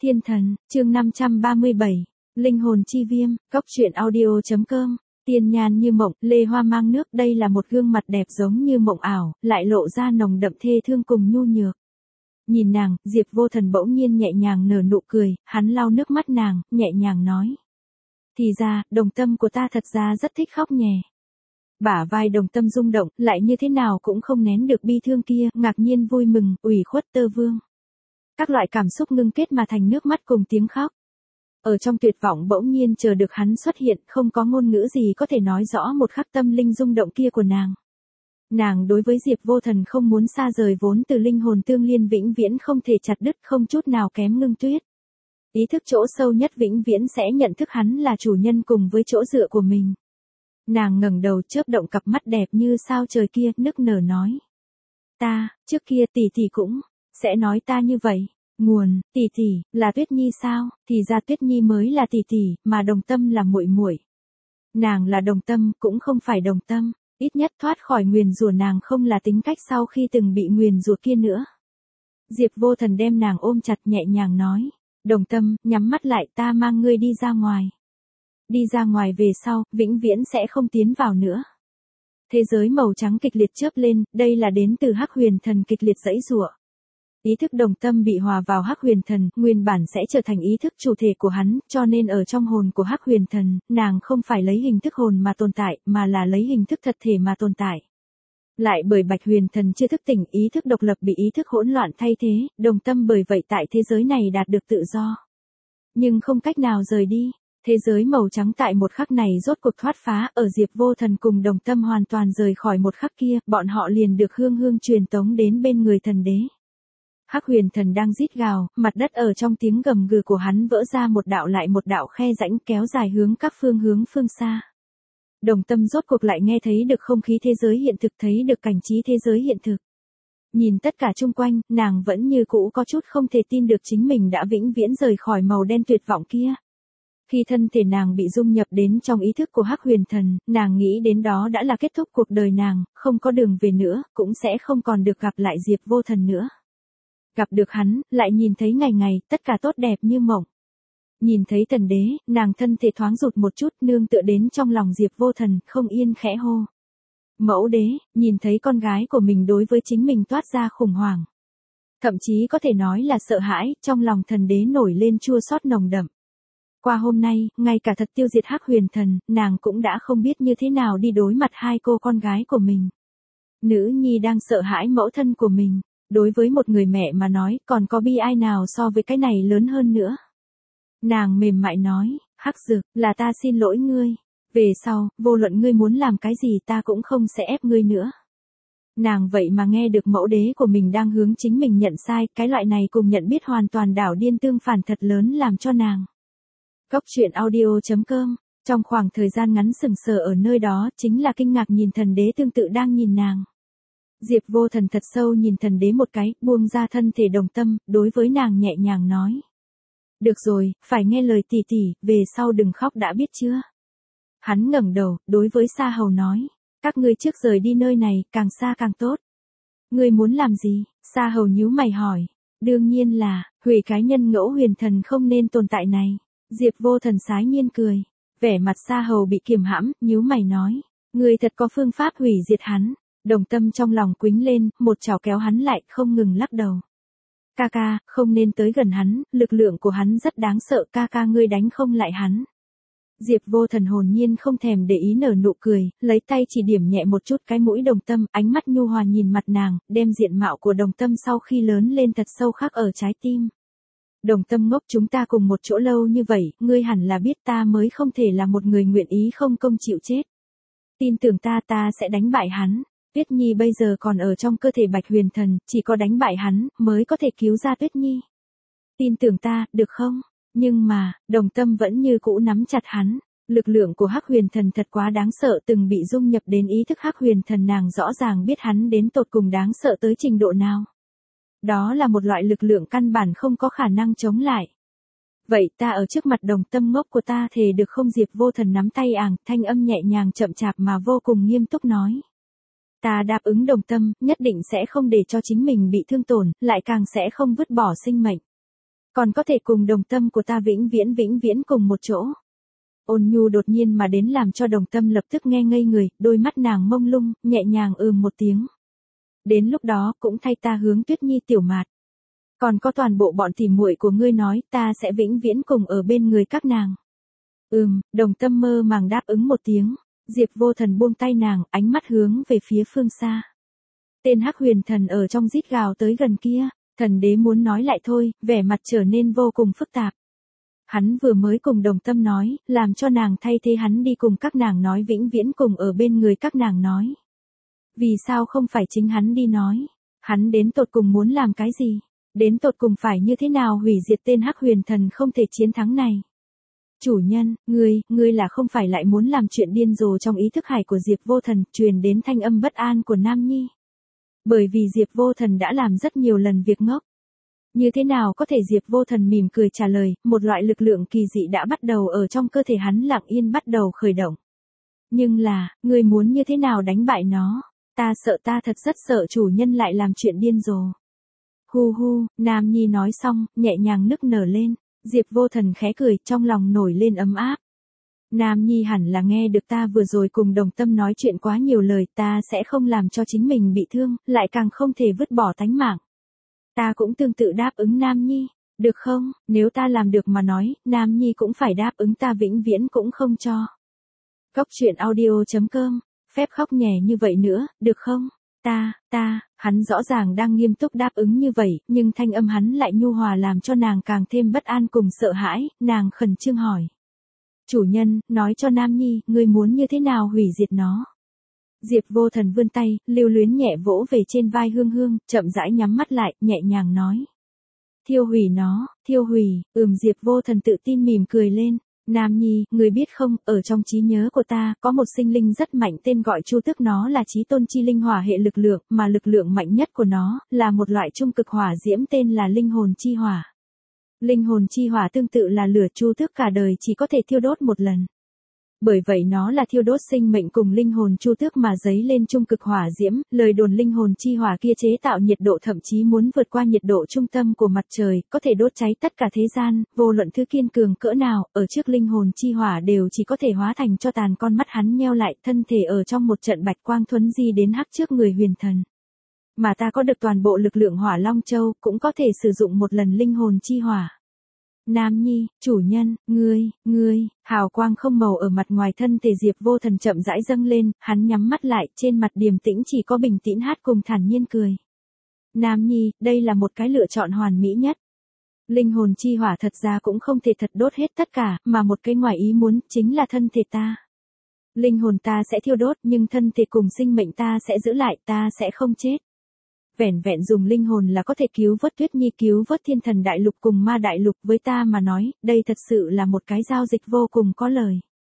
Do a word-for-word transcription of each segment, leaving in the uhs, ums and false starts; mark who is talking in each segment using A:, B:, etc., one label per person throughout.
A: Thiên thần, chương năm trăm ba mươi bảy, Linh hồn chi viêm, góc truyện audio.com, tiên nhan như mộng, lê hoa mang nước, đây là một gương mặt đẹp giống như mộng ảo, lại lộ ra nồng đậm thê thương cùng nhu nhược. Nhìn nàng, Diệp Vô Thần bỗng nhiên nhẹ nhàng nở nụ cười, hắn lau nước mắt nàng, nhẹ nhàng nói. Thì ra, đồng tâm của ta thật ra rất thích khóc nhè. Bả vai đồng tâm rung động, lại như thế nào cũng không nén được bi thương kia, ngạc nhiên vui mừng, ủy khuất tơ vương. Các loại cảm xúc ngưng kết mà thành nước mắt cùng tiếng khóc. Ở trong tuyệt vọng bỗng nhiên chờ được hắn xuất hiện, không có ngôn ngữ gì có thể nói rõ một khắc tâm linh rung động kia của nàng. Nàng đối với Diệp Vô Thần không muốn xa rời vốn từ linh hồn tương liên vĩnh viễn không thể chặt đứt, không chút nào kém ngưng tuyết. Ý thức chỗ sâu nhất vĩnh viễn sẽ nhận thức hắn là chủ nhân cùng với chỗ dựa của mình. Nàng ngẩng đầu chớp động cặp mắt đẹp như sao trời kia, nức nở nói. Ta, trước kia tỷ tỷ cũng sẽ nói ta như vậy. Nguồn, tỷ tỷ, là Tuyết Nhi sao? Thì ra Tuyết Nhi mới là tỷ tỷ, mà đồng tâm là muội muội. Nàng là đồng tâm, cũng không phải đồng tâm. Ít nhất thoát khỏi nguyền rủa nàng không là tính cách sau khi từng bị nguyền rủa kia nữa. Diệp Vô Thần đem nàng ôm chặt nhẹ nhàng nói. Đồng tâm, nhắm mắt lại, ta mang ngươi đi ra ngoài. Đi ra ngoài về sau, vĩnh viễn sẽ không tiến vào nữa. Thế giới màu trắng kịch liệt chớp lên, đây là đến từ Hắc Huyền Thần kịch liệt giãy giụa. Ý thức đồng tâm bị hòa vào Hắc Huyền Thần, nguyên bản sẽ trở thành ý thức chủ thể của hắn, cho nên ở trong hồn của Hắc Huyền Thần, nàng không phải lấy hình thức hồn mà tồn tại, mà là lấy hình thức thật thể mà tồn tại. Lại bởi Bạch Huyền Thần chưa thức tỉnh, ý thức độc lập bị ý thức hỗn loạn thay thế, đồng tâm bởi vậy tại thế giới này đạt được tự do. Nhưng không cách nào rời đi. Thế giới màu trắng tại một khắc này rốt cuộc thoát phá, ở Diệp Vô Thần cùng đồng tâm hoàn toàn rời khỏi một khắc kia, bọn họ liền được hương hương truyền tống đến bên người thần đế. Hắc Huyền Thần đang rít gào, mặt đất ở trong tiếng gầm gừ của hắn vỡ ra một đạo lại một đạo khe rãnh kéo dài hướng các phương hướng phương xa. Đồng tâm rốt cuộc lại nghe thấy được không khí thế giới hiện thực, thấy được cảnh trí thế giới hiện thực. Nhìn tất cả chung quanh, nàng vẫn như cũ có chút không thể tin được chính mình đã vĩnh viễn rời khỏi màu đen tuyệt vọng kia. Khi thân thể nàng bị dung nhập đến trong ý thức của Hắc Huyền Thần, nàng nghĩ đến đó đã là kết thúc cuộc đời nàng, không có đường về nữa, cũng sẽ không còn được gặp lại Diệp Vô Thần nữa. Gặp được hắn, lại nhìn thấy ngày ngày, tất cả tốt đẹp như mộng. Nhìn thấy thần đế, nàng thân thể thoáng rụt một chút, nương tựa đến trong lòng Diệp Vô Thần, không yên khẽ hô. Mẫu đế, nhìn thấy con gái của mình đối với chính mình toát ra khủng hoảng. Thậm chí có thể nói là sợ hãi, trong lòng thần đế nổi lên chua xót nồng đậm. Qua hôm nay, ngay cả thật tiêu diệt Hắc Huyền Thần, nàng cũng đã không biết như thế nào đi đối mặt hai cô con gái của mình. Nữ nhi đang sợ hãi mẫu thân của mình. Đối với một người mẹ mà nói, còn có bi ai nào so với cái này lớn hơn nữa. Nàng mềm mại nói, Hắc Dực, là ta xin lỗi ngươi. Về sau, vô luận ngươi muốn làm cái gì ta cũng không sẽ ép ngươi nữa. Nàng vậy mà nghe được mẫu đế của mình đang hướng chính mình nhận sai, cái loại này cùng nhận biết hoàn toàn đảo điên tương phản thật lớn làm cho nàng. Góc truyện audio.com, trong khoảng thời gian ngắn sừng sờ ở nơi đó, chính là kinh ngạc nhìn thần đế tương tự đang nhìn nàng. Diệp Vô Thần thật sâu nhìn thần đế một cái, buông ra thân thể đồng tâm, đối với nàng nhẹ nhàng nói. Được rồi, phải nghe lời tỷ tỷ, về sau đừng khóc đã biết chưa? Hắn ngẩng đầu, đối với Sa Hầu nói. Các ngươi trước rời đi nơi này, càng xa càng tốt. Ngươi muốn làm gì? Sa Hầu nhíu mày hỏi. Đương nhiên là, hủy cái nhân ngẫu huyền thần không nên tồn tại này. Diệp Vô Thần sái nhiên cười. Vẻ mặt Sa Hầu bị kiềm hãm, nhíu mày nói. Ngươi thật có phương pháp hủy diệt hắn. Đồng tâm trong lòng quính lên, một chảo kéo hắn lại, không ngừng lắc đầu. Ca ca, không nên tới gần hắn, lực lượng của hắn rất đáng sợ, ca ca ngươi đánh không lại hắn. Diệp Vô Thần hồn nhiên không thèm để ý nở nụ cười, lấy tay chỉ điểm nhẹ một chút cái mũi đồng tâm, ánh mắt nhu hòa nhìn mặt nàng, đem diện mạo của đồng tâm sau khi lớn lên thật sâu khắc ở trái tim. Đồng tâm ngốc, chúng ta cùng một chỗ lâu như vậy, ngươi hẳn là biết ta mới không thể là một người nguyện ý không công chịu chết. Tin tưởng ta, ta sẽ đánh bại hắn. Tuyết Nhi bây giờ còn ở trong cơ thể Bạch Huyền Thần, chỉ có đánh bại hắn, mới có thể cứu ra Tuyết Nhi. Tin tưởng ta, được không? Nhưng mà, đồng tâm vẫn như cũ nắm chặt hắn. Lực lượng của Hắc Huyền Thần thật quá đáng sợ, từng bị dung nhập đến ý thức Hắc Huyền Thần, nàng rõ ràng biết hắn đến tột cùng đáng sợ tới trình độ nào. Đó là một loại lực lượng căn bản không có khả năng chống lại. Vậy ta ở trước mặt đồng tâm ngốc của ta thề được không? Diệp Vô Thần nắm tay àng, thanh âm nhẹ nhàng chậm chạp mà vô cùng nghiêm túc nói. Ta đáp ứng đồng tâm, nhất định sẽ không để cho chính mình bị thương tổn, lại càng sẽ không vứt bỏ sinh mệnh. Còn có thể cùng đồng tâm của ta vĩnh viễn vĩnh viễn cùng một chỗ. Ôn nhu đột nhiên mà đến làm cho đồng tâm lập tức nghe ngây người, đôi mắt nàng mông lung, nhẹ nhàng ừm một tiếng. Đến lúc đó cũng thay ta hướng Tuyết Nhi tiểu mạt. Còn có toàn bộ bọn tỉ muội của ngươi nói ta sẽ vĩnh viễn cùng ở bên người các nàng. Ừm, đồng tâm mơ màng đáp ứng một tiếng. Diệp Vô Thần buông tay nàng, ánh mắt hướng về phía phương xa. Tên Hắc Huyền Thần ở trong rít gào tới gần kia, thần đế muốn nói lại thôi, vẻ mặt trở nên vô cùng phức tạp. Hắn vừa mới cùng đồng tâm nói, làm cho nàng thay thế hắn đi cùng các nàng nói vĩnh viễn cùng ở bên người các nàng nói. Vì sao không phải chính hắn đi nói? Hắn đến tột cùng muốn làm cái gì? Đến tột cùng phải như thế nào hủy diệt tên Hắc Huyền Thần không thể chiến thắng này? Chủ nhân, ngươi, ngươi là không phải lại muốn làm chuyện điên rồ trong ý thức hải của Diệp Vô Thần, truyền đến thanh âm bất an của Nam Nhi. Bởi vì Diệp Vô Thần đã làm rất nhiều lần việc ngốc. Như thế nào có thể Diệp Vô Thần mỉm cười trả lời, một loại lực lượng kỳ dị đã bắt đầu ở trong cơ thể hắn lặng yên bắt đầu khởi động. Nhưng là, ngươi muốn như thế nào đánh bại nó? Ta sợ ta thật rất sợ chủ nhân lại làm chuyện điên rồ. Hu hu, Nam Nhi nói xong, nhẹ nhàng nức nở lên. Diệp Vô Thần khẽ cười, trong lòng nổi lên ấm áp. Nam Nhi hẳn là nghe được ta vừa rồi cùng đồng tâm nói chuyện quá nhiều lời, ta sẽ không làm cho chính mình bị thương, lại càng không thể vứt bỏ tánh mạng. Ta cũng tương tự đáp ứng Nam Nhi, được không? Nếu ta làm được mà nói, Nam Nhi cũng phải đáp ứng ta vĩnh viễn cũng không cho. Góc truyện audio chấm com, phép khóc nhẹ như vậy nữa, được không? Ta, ta, hắn rõ ràng đang nghiêm túc đáp ứng như vậy, nhưng thanh âm hắn lại nhu hòa làm cho nàng càng thêm bất an cùng sợ hãi, nàng khẩn trương hỏi. Chủ nhân, nói cho Nam Nhi, ngươi muốn như thế nào hủy diệt nó? Diệp Vô Thần vươn tay, lưu luyến nhẹ vỗ về trên vai Hương Hương, chậm rãi nhắm mắt lại, nhẹ nhàng nói. Thiêu hủy nó, thiêu hủy, ừm Diệp Vô Thần tự tin mỉm cười lên. Nam Nhi, người biết không, ở trong trí nhớ của ta, có một sinh linh rất mạnh tên gọi Chu Tước, nó là chí tôn chi linh hỏa hệ lực lượng, mà lực lượng mạnh nhất của nó, là một loại trung cực hỏa diễm tên là linh hồn chi hỏa. Linh hồn chi hỏa tương tự là lửa, Chu Tước cả đời chỉ có thể thiêu đốt một lần. Bởi vậy nó là thiêu đốt sinh mệnh cùng linh hồn Chu Tước mà dấy lên trung cực hỏa diễm, lời đồn linh hồn chi hỏa kia chế tạo nhiệt độ thậm chí muốn vượt qua nhiệt độ trung tâm của mặt trời, có thể đốt cháy tất cả thế gian, vô luận thứ kiên cường cỡ nào, ở trước linh hồn chi hỏa đều chỉ có thể hóa thành cho tàn. Con mắt hắn nheo lại, thân thể ở trong một trận bạch quang thuấn di đến hắc trước người Huyền Thần. Mà ta có được toàn bộ lực lượng Hỏa Long Châu, cũng có thể sử dụng một lần linh hồn chi hỏa. Nam Nhi, chủ nhân, ngươi, ngươi, hào quang không màu ở mặt ngoài thân thể Diệp Vô Thần chậm rãi dâng lên, hắn nhắm mắt lại, trên mặt điềm tĩnh chỉ có bình tĩnh hát cùng thản nhiên cười. Nam Nhi, đây là một cái lựa chọn hoàn mỹ nhất. Linh hồn chi hỏa thật ra cũng không thể thật đốt hết tất cả, mà một cái ngoài ý muốn, chính là thân thể ta. Linh hồn ta sẽ thiêu đốt, nhưng thân thể cùng sinh mệnh ta sẽ giữ lại, ta sẽ không chết. Vẻn vẹn dùng linh hồn là có thể cứu vớt Tuyết Nhi, cứu vớt Thiên Thần Đại Lục cùng Ma Đại Lục, với ta mà nói, đây thật sự là một cái giao dịch vô cùng có lời.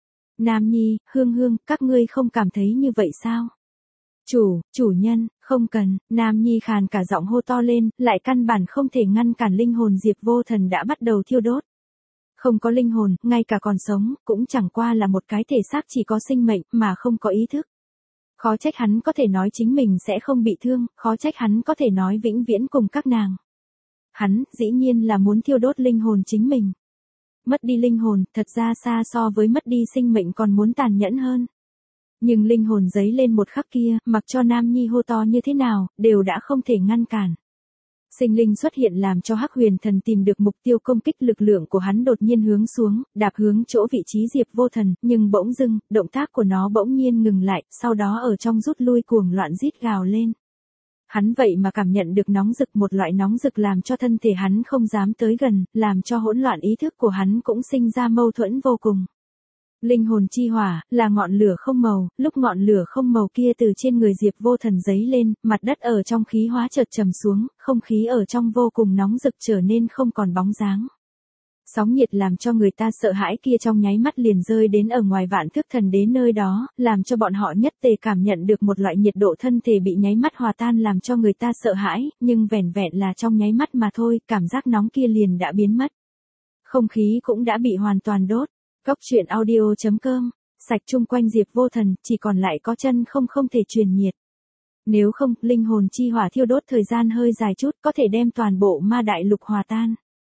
A: Nam Nhi, Hương Hương, các ngươi không cảm thấy như vậy sao? Chủ, chủ nhân, không cần, Nam Nhi khàn cả giọng hô to lên, lại căn bản không thể ngăn cản linh hồn Diệp Vô Thần đã bắt đầu thiêu đốt. Không có linh hồn, ngay cả còn sống, cũng chẳng qua là một cái thể xác chỉ có sinh mệnh, mà không có ý thức. Khó trách hắn có thể nói chính mình sẽ không bị thương, khó trách hắn có thể nói vĩnh viễn cùng các nàng. Hắn, dĩ nhiên là muốn thiêu đốt linh hồn chính mình. Mất đi linh hồn, thật ra xa so với mất đi sinh mệnh còn muốn tàn nhẫn hơn. Nhưng linh hồn giấy lên một khắc kia, mặc cho Nam Nhi hô to như thế nào, đều đã không thể ngăn cản. Sinh linh xuất hiện làm cho Hắc Huyền Thần tìm được mục tiêu công kích, lực lượng của hắn đột nhiên hướng xuống, đạp hướng chỗ vị trí Diệp Vô Thần, nhưng bỗng dưng, động tác của nó bỗng nhiên ngừng lại, sau đó ở trong rút lui cuồng loạn rít gào lên. Hắn vậy mà cảm nhận được nóng rực, một loại nóng rực làm cho thân thể hắn không dám tới gần, làm cho hỗn loạn ý thức của hắn cũng sinh ra mâu thuẫn vô cùng. Linh hồn chi hỏa, là ngọn lửa không màu, lúc ngọn lửa không màu kia từ trên người Diệp Vô Thần giấy lên, mặt đất ở trong khí hóa chợt trầm xuống, không khí ở trong vô cùng nóng rực trở nên không còn bóng dáng. Sóng nhiệt làm cho người ta sợ hãi kia trong nháy mắt liền rơi đến ở ngoài vạn thước thần đế nơi đó, làm cho bọn họ nhất tề cảm nhận được một loại nhiệt độ thân thể bị nháy mắt hòa tan làm cho người ta sợ hãi, nhưng vẻn vẹn là trong nháy mắt mà thôi, cảm giác nóng kia liền đã biến mất. Không khí cũng đã bị hoàn toàn đốt. Góc truyện audio chấm com, sạch chung quanh Diệp Vô Thần, chỉ còn lại có chân không không thể truyền nhiệt. Nếu không, linh hồn chi hỏa thiêu đốt thời gian hơi dài chút, có thể đem toàn bộ Ma Đại Lục hòa tan.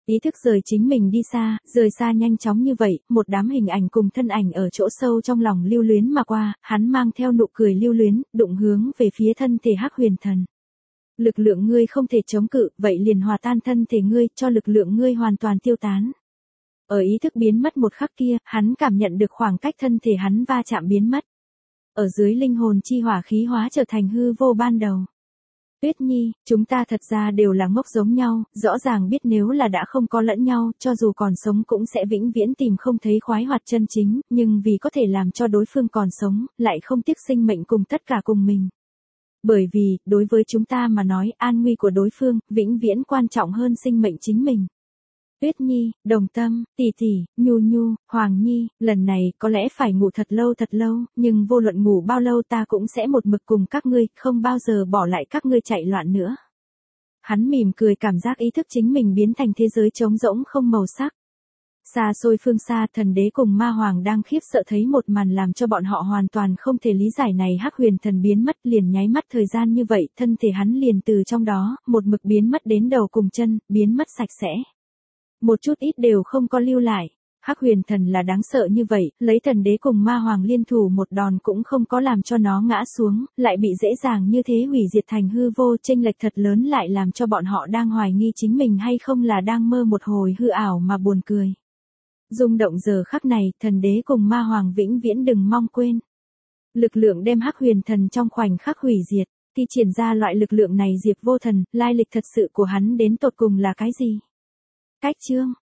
A: Ý thức rời chính mình đi xa, rời xa nhanh chóng như vậy, một đám hình ảnh cùng thân ảnh ở chỗ sâu trong lòng lưu luyến mà qua, hắn mang theo nụ cười lưu luyến, đụng hướng về phía thân thể Hắc Huyền Thần. Lực lượng ngươi không thể chống cự, vậy liền hòa tan thân thể ngươi, cho lực lượng ngươi hoàn toàn tiêu tán. Ở ý thức biến mất một khắc kia, hắn cảm nhận được khoảng cách thân thể hắn va chạm biến mất. Ở dưới linh hồn chi hỏa khí hóa trở thành hư vô ban đầu. Tuyết Nhi, chúng ta thật ra đều là ngốc giống nhau, rõ ràng biết nếu là đã không có lẫn nhau, cho dù còn sống cũng sẽ vĩnh viễn tìm không thấy khoái hoạt chân chính, nhưng vì có thể làm cho đối phương còn sống, lại không tiếc sinh mệnh cùng tất cả cùng mình. Bởi vì, đối với chúng ta mà nói, an nguy của đối phương, vĩnh viễn quan trọng hơn sinh mệnh chính mình. Tuyết Nhi, Đồng Tâm, Tỷ Tỷ, Nhu Nhu, Hoàng Nhi, lần này có lẽ phải ngủ thật lâu thật lâu, nhưng vô luận ngủ bao lâu ta cũng sẽ một mực cùng các ngươi, không bao giờ bỏ lại các ngươi chạy loạn nữa. Hắn mỉm cười, cảm giác ý thức chính mình biến thành thế giới trống rỗng không màu sắc. Xa xôi phương xa, thần đế cùng ma hoàng đang khiếp sợ thấy một màn làm cho bọn họ hoàn toàn không thể lý giải này. Hắc Huyền Thần biến mất liền nháy mắt thời gian như vậy, thân thể hắn liền từ trong đó, một mực biến mất đến đầu cùng chân, biến mất sạch sẽ. Một chút ít đều không có lưu lại. Hắc Huyền Thần là đáng sợ như vậy, lấy thần đế cùng ma hoàng liên thủ một đòn cũng không có làm cho nó ngã xuống, lại bị dễ dàng như thế hủy diệt thành hư vô, chênh lệch thật lớn lại làm cho bọn họ đang hoài nghi chính mình hay không là đang mơ một hồi hư ảo mà buồn cười. Rung động giờ khắc này, thần đế cùng ma hoàng vĩnh viễn đừng mong quên. Lực lượng đem Hắc Huyền Thần trong khoảnh khắc hủy diệt, thi triển ra loại lực lượng này Diệp Vô Thần, lai lịch thật sự của hắn đến tột cùng là cái gì? Cách chương